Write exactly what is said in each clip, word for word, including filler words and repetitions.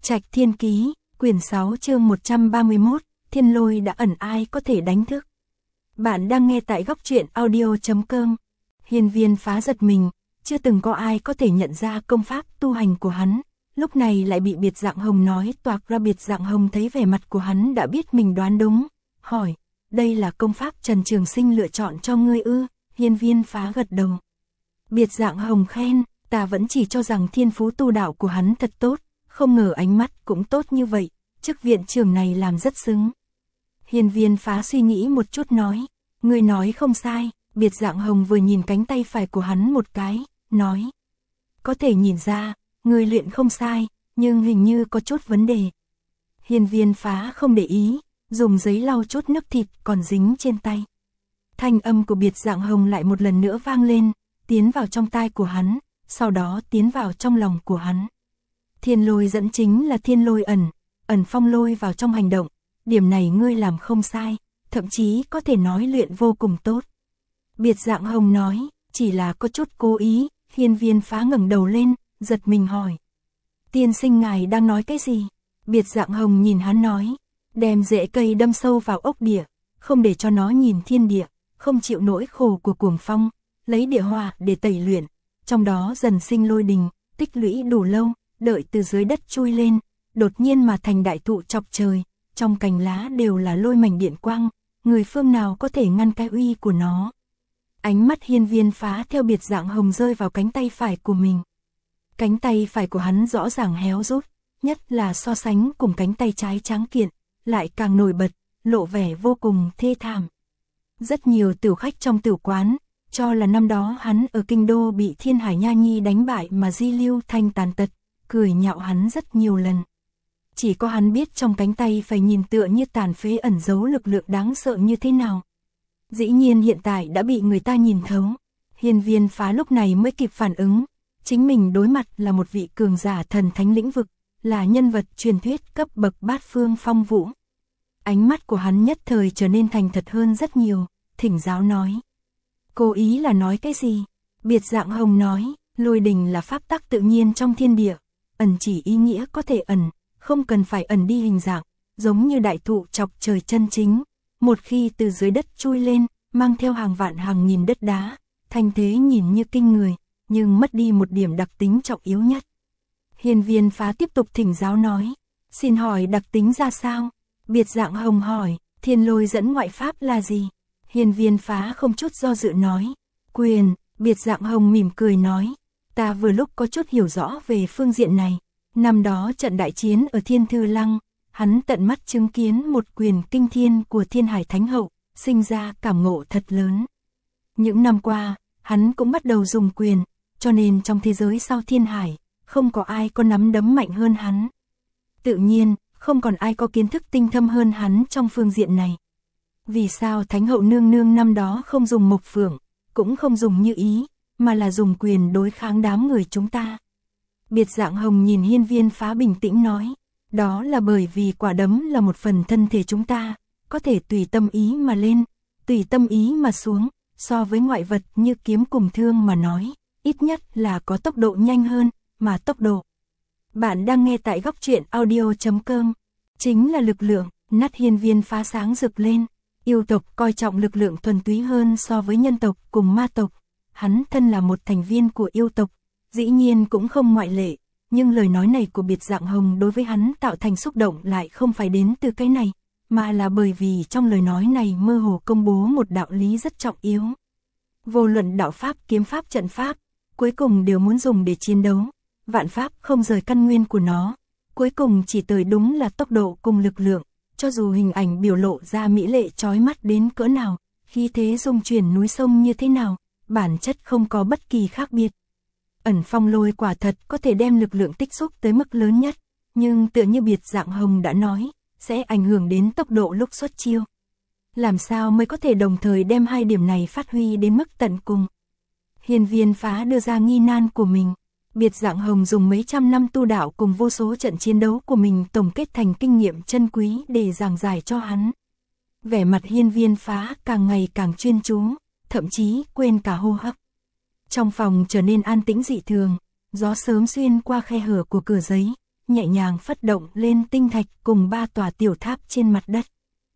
Trạch Thiên Ký, quyển sáu chương một trăm ba mươi mốt, Thiên Lôi đã ẩn ai có thể đánh thức. Bạn đang nghe tại góc truyện audio chấm com. Hiên Viên Phá giật mình, chưa từng có ai có thể nhận ra công pháp tu hành của hắn, lúc này lại bị Biệt Dạng Hồng nói toạc ra. Biệt Dạng Hồng thấy vẻ mặt của hắn đã biết mình đoán đúng, hỏi, đây là công pháp Trần Trường Sinh lựa chọn cho ngươi ư? Hiên Viên Phá gật đầu. Biệt Dạng Hồng khen, ta vẫn chỉ cho rằng thiên phú tu đạo của hắn thật tốt, không ngờ ánh mắt cũng tốt như vậy, chức viện trưởng này làm rất xứng. Hiên Viên Phá suy nghĩ một chút nói, ngươi nói không sai. Biệt Dạng Hồng vừa nhìn cánh tay phải của hắn một cái, nói, có thể nhìn ra, ngươi luyện không sai, nhưng hình như có chút vấn đề. Hiên Viên Phá không để ý, dùng giấy lau chút nước thịt còn dính trên tay. Thanh âm của Biệt Dạng Hồng lại một lần nữa vang lên, tiến vào trong tai của hắn, sau đó tiến vào trong lòng của hắn. Thiên lôi dẫn chính là thiên lôi ẩn, ẩn phong lôi vào trong hành động, điểm này ngươi làm không sai, thậm chí có thể nói luyện vô cùng tốt. Biệt Dạng Hồng nói, chỉ là có chút cố ý. Hiên Viên Phá ngẩng đầu lên, giật mình hỏi, tiên sinh ngài đang nói cái gì? Biệt Dạng Hồng nhìn hắn nói, đem rễ cây đâm sâu vào ốc địa, không để cho nó nhìn thiên địa, không chịu nỗi khổ của cuồng phong, lấy địa hỏa để tẩy luyện, trong đó dần sinh lôi đình, tích lũy đủ lâu, đợi từ dưới đất chui lên, đột nhiên mà thành đại thụ chọc trời, trong cành lá đều là lôi mảnh điện quang, người phương nào có thể ngăn cái uy của nó? Ánh mắt Hiên Viên Phá theo Biệt Dạng Hồng rơi vào cánh tay phải của mình. Cánh tay phải của hắn rõ ràng héo rút, nhất là so sánh cùng cánh tay trái tráng kiện, lại càng nổi bật, lộ vẻ vô cùng thê thảm. Rất nhiều tiểu khách trong tiểu quán, cho là năm đó hắn ở kinh đô bị Thiên Hải Nha Nhi đánh bại mà di lưu thành tàn tật, cười nhạo hắn rất nhiều lần. Chỉ có hắn biết trong cánh tay phải nhìn tựa như tàn phế ẩn giấu lực lượng đáng sợ như thế nào. Dĩ nhiên hiện tại đã bị người ta nhìn thấu. Hiên Viên Phá lúc này mới kịp phản ứng, chính mình đối mặt là một vị cường giả thần thánh lĩnh vực, là nhân vật truyền thuyết cấp bậc bát phương phong vũ. Ánh mắt của hắn nhất thời trở nên thành thật hơn rất nhiều, thỉnh giáo nói. Cố ý là nói cái gì? Biệt Dạng Hồng nói, lôi đình là pháp tắc tự nhiên trong thiên địa, ẩn chỉ ý nghĩa có thể ẩn, không cần phải ẩn đi hình dạng, giống như đại thụ chọc trời chân chính. Một khi từ dưới đất chui lên, mang theo hàng vạn hàng nghìn đất đá, thành thế nhìn như kinh người, nhưng mất đi một điểm đặc tính trọng yếu nhất. Hiên Viên Phá tiếp tục thỉnh giáo nói, xin hỏi đặc tính ra sao? Biệt Dạng Hồng hỏi, thiên lôi dẫn ngoại pháp là gì? Hiên Viên Phá không chút do dự nói, quyền. Biệt Dạng Hồng mỉm cười nói, ta vừa lúc có chút hiểu rõ về phương diện này. Năm đó trận đại chiến ở Thiên Thư Lăng, hắn tận mắt chứng kiến một quyền kinh thiên của Thiên Hải Thánh Hậu, sinh ra cảm ngộ thật lớn. Những năm qua, hắn cũng bắt đầu dùng quyền, cho nên trong thế giới sau Thiên Hải, không có ai có nắm đấm mạnh hơn hắn. Tự nhiên, không còn ai có kiến thức tinh thâm hơn hắn trong phương diện này. Vì sao Thánh Hậu nương nương năm đó không dùng mộc phượng, cũng không dùng như ý, mà là dùng quyền đối kháng đám người chúng ta? Biệt Dạng Hồng nhìn Hiên Viên Phá bình tĩnh nói, đó là bởi vì quả đấm là một phần thân thể chúng ta, có thể tùy tâm ý mà lên, tùy tâm ý mà xuống, so với ngoại vật như kiếm cùng thương mà nói, ít nhất là có tốc độ nhanh hơn, mà tốc độ. Bạn đang nghe tại góc truyện audio chấm com, chính là lực lượng. Nát Hiên Viên Phá sáng rực lên, yêu tộc coi trọng lực lượng thuần túy hơn so với nhân tộc cùng ma tộc, hắn thân là một thành viên của yêu tộc, dĩ nhiên cũng không ngoại lệ. Nhưng lời nói này của Biệt Dạng Hồng đối với hắn tạo thành xúc động lại không phải đến từ cái này, mà là bởi vì trong lời nói này mơ hồ công bố một đạo lý rất trọng yếu. Vô luận đạo pháp, kiếm pháp, trận pháp, cuối cùng đều muốn dùng để chiến đấu, vạn pháp không rời căn nguyên của nó, cuối cùng chỉ tới đúng là tốc độ cùng lực lượng, cho dù hình ảnh biểu lộ ra mỹ lệ chói mắt đến cỡ nào, khí thế dung chuyển núi sông như thế nào, bản chất không có bất kỳ khác biệt. Ẩn phong lôi quả thật có thể đem lực lượng tích xúc tới mức lớn nhất, nhưng tựa như Biệt Dạng Hồng đã nói, sẽ ảnh hưởng đến tốc độ lúc xuất chiêu. Làm sao mới có thể đồng thời đem hai điểm này phát huy đến mức tận cùng? Hiên Viên Phá đưa ra nghi nan của mình. Biệt Dạng Hồng dùng mấy trăm năm tu đạo cùng vô số trận chiến đấu của mình tổng kết thành kinh nghiệm chân quý để giảng giải cho hắn. Vẻ mặt Hiên Viên Phá càng ngày càng chuyên chú, thậm chí quên cả hô hấp. Trong phòng trở nên an tĩnh dị thường, gió sớm xuyên qua khe hở của cửa giấy, nhẹ nhàng phất động lên tinh thạch cùng ba tòa tiểu tháp trên mặt đất.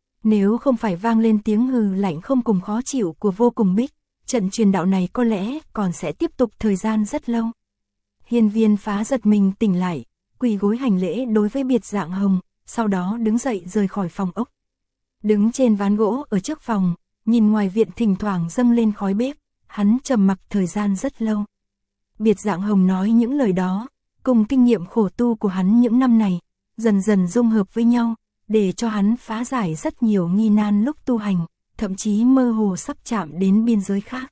Nếu không phải vang lên tiếng hừ lạnh không cùng khó chịu của Vô Cùng Bích, trận truyền đạo này có lẽ còn sẽ tiếp tục thời gian rất lâu. Hiên Viên Phá giật mình tỉnh lại, quỳ gối hành lễ đối với Biệt Dạng Hồng, sau đó đứng dậy rời khỏi phòng ốc. Đứng trên ván gỗ ở trước phòng, nhìn ngoài viện thỉnh thoảng dâng lên khói bếp, hắn trầm mặc thời gian rất lâu. Biệt Dạng Hồng nói những lời đó, cùng kinh nghiệm khổ tu của hắn những năm này, dần dần dung hợp với nhau, để cho hắn phá giải rất nhiều nghi nan lúc tu hành, thậm chí mơ hồ sắp chạm đến biên giới khác.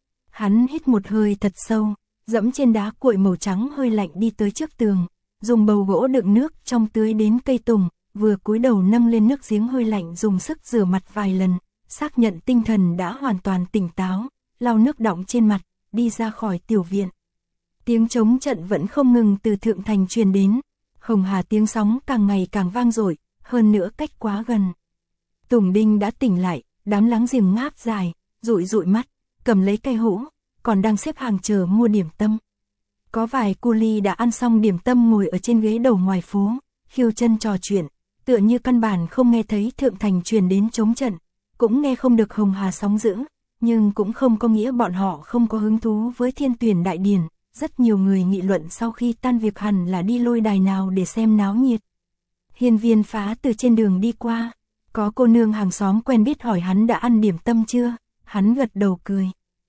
Hắn hít một hơi thật sâu, dẫm trên đá cuội màu trắng hơi lạnh đi tới trước tường, dùng bầu gỗ đựng nước trong tưới đến cây tùng, vừa cúi đầu nâng lên nước giếng hơi lạnh dùng sức rửa mặt vài lần, xác nhận tinh thần đã hoàn toàn tỉnh táo, lau nước đọng trên mặt, đi ra khỏi tiểu viện. Tiếng trống trận vẫn không ngừng từ thượng thành truyền đến, hồng hà tiếng sóng càng ngày càng vang dội, hơn nữa cách quá gần. Tùng Đinh đã tỉnh lại, đám láng giềng ngáp dài, dụi dụi mắt, cầm lấy cây hũ, còn đang xếp hàng chờ mua điểm tâm. Có vài cu ly đã ăn xong điểm tâm ngồi ở trên ghế đầu ngoài phố, khiêu chân trò chuyện, tựa như căn bản không nghe thấy thượng thành truyền đến trống trận, cũng nghe không được hồng hà sóng dữ, nhưng cũng không có nghĩa bọn họ không có hứng thú với Thiên Tuyển Đại Điển. Rất nhiều người nghị luận sau khi tan việc hẳn là đi lôi đài nào để xem náo nhiệt. Hiên Viên Phá từ trên đường đi qua, có cô nương hàng xóm quen biết hỏi hắn đã ăn điểm tâm chưa, hắn gật đầu cười.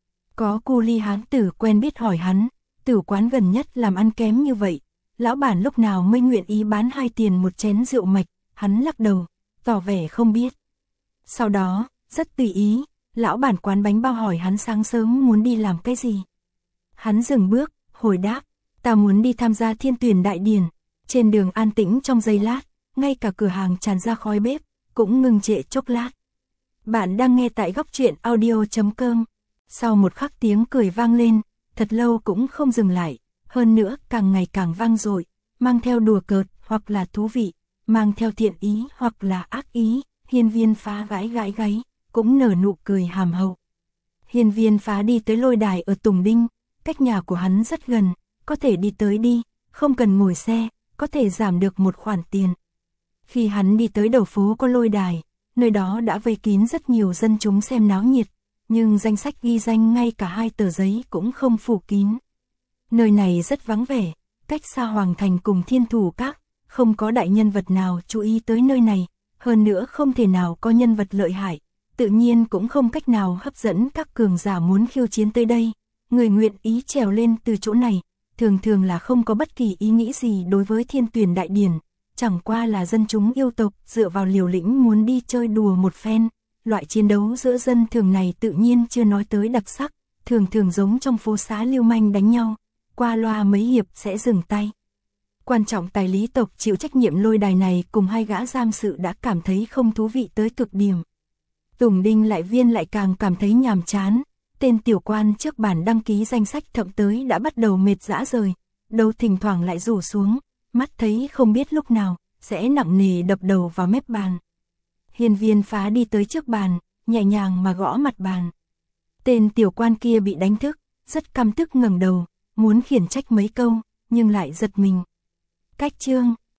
Có cu ly hán tử quen biết hỏi hắn, tử quán gần nhất làm ăn kém như vậy, lão bản lúc nào mới nguyện ý bán hai tiền một chén rượu mạch, hắn lắc đầu, tỏ vẻ không biết. Sau đó, rất tùy ý, lão bản quán bánh bao hỏi hắn sáng sớm muốn đi làm cái gì. Hắn dừng bước, hồi đáp, ta muốn đi tham gia Thiên Tuyển Đại Điển. Trên đường an tĩnh trong giây lát, ngay cả cửa hàng tràn ra khói bếp, cũng ngừng trệ chốc lát. Bạn đang nghe tại góc truyện audio chấm com. Sau một khắc tiếng cười vang lên, thật lâu cũng không dừng lại, hơn nữa càng ngày càng vang dội, mang theo đùa cợt hoặc là thú vị, mang theo thiện ý hoặc là ác ý. Hiên Viên Phá gãi gãi gáy, cũng nở nụ cười hàm hậu. Hiên Viên Phá đi tới lôi đài ở Tùng Đinh, cách nhà của hắn rất gần, có thể đi tới đi, không cần ngồi xe, có thể giảm được một khoản tiền. Khi hắn đi tới đầu phố có lôi đài, nơi đó đã vây kín rất nhiều dân chúng xem náo nhiệt, nhưng danh sách ghi danh ngay cả hai tờ giấy cũng không phủ kín. Nơi này rất vắng vẻ, cách xa Hoàng Thành cùng Thiên Thủ Các, không có đại nhân vật nào chú ý tới nơi này, hơn nữa không thể nào có nhân vật lợi hại, tự nhiên cũng không cách nào hấp dẫn các cường giả muốn khiêu chiến tới đây. Người nguyện ý trèo lên từ chỗ này, thường thường là không có bất kỳ ý nghĩ gì đối với Thiên Tuyển Đại Điển, chẳng qua là dân chúng yêu tộc dựa vào liều lĩnh muốn đi chơi đùa một phen. Loại chiến đấu giữa dân thường này tự nhiên chưa nói tới đặc sắc, thường thường giống trong phố xá lưu manh đánh nhau, qua loa mấy hiệp sẽ dừng tay. Quan trọng tài lý tộc chịu trách nhiệm lôi đài này cùng hai gã giam sự đã cảm thấy không thú vị tới cực điểm. Tùng Đinh lại viên lại càng cảm thấy nhàm chán. Tên tiểu quan trước bàn đăng ký danh sách thậm tới đã bắt đầu mệt rã rời, đầu thỉnh thoảng lại rủ xuống, mắt thấy không biết lúc nào sẽ nặng nề đập đầu vào mép bàn. Hiên Viên Phá đi tới trước bàn, nhẹ nhàng mà gõ mặt bàn. Tên tiểu quan kia bị đánh thức, rất căm tức ngẩng đầu, muốn khiển trách mấy câu, nhưng lại giật mình. Cách chương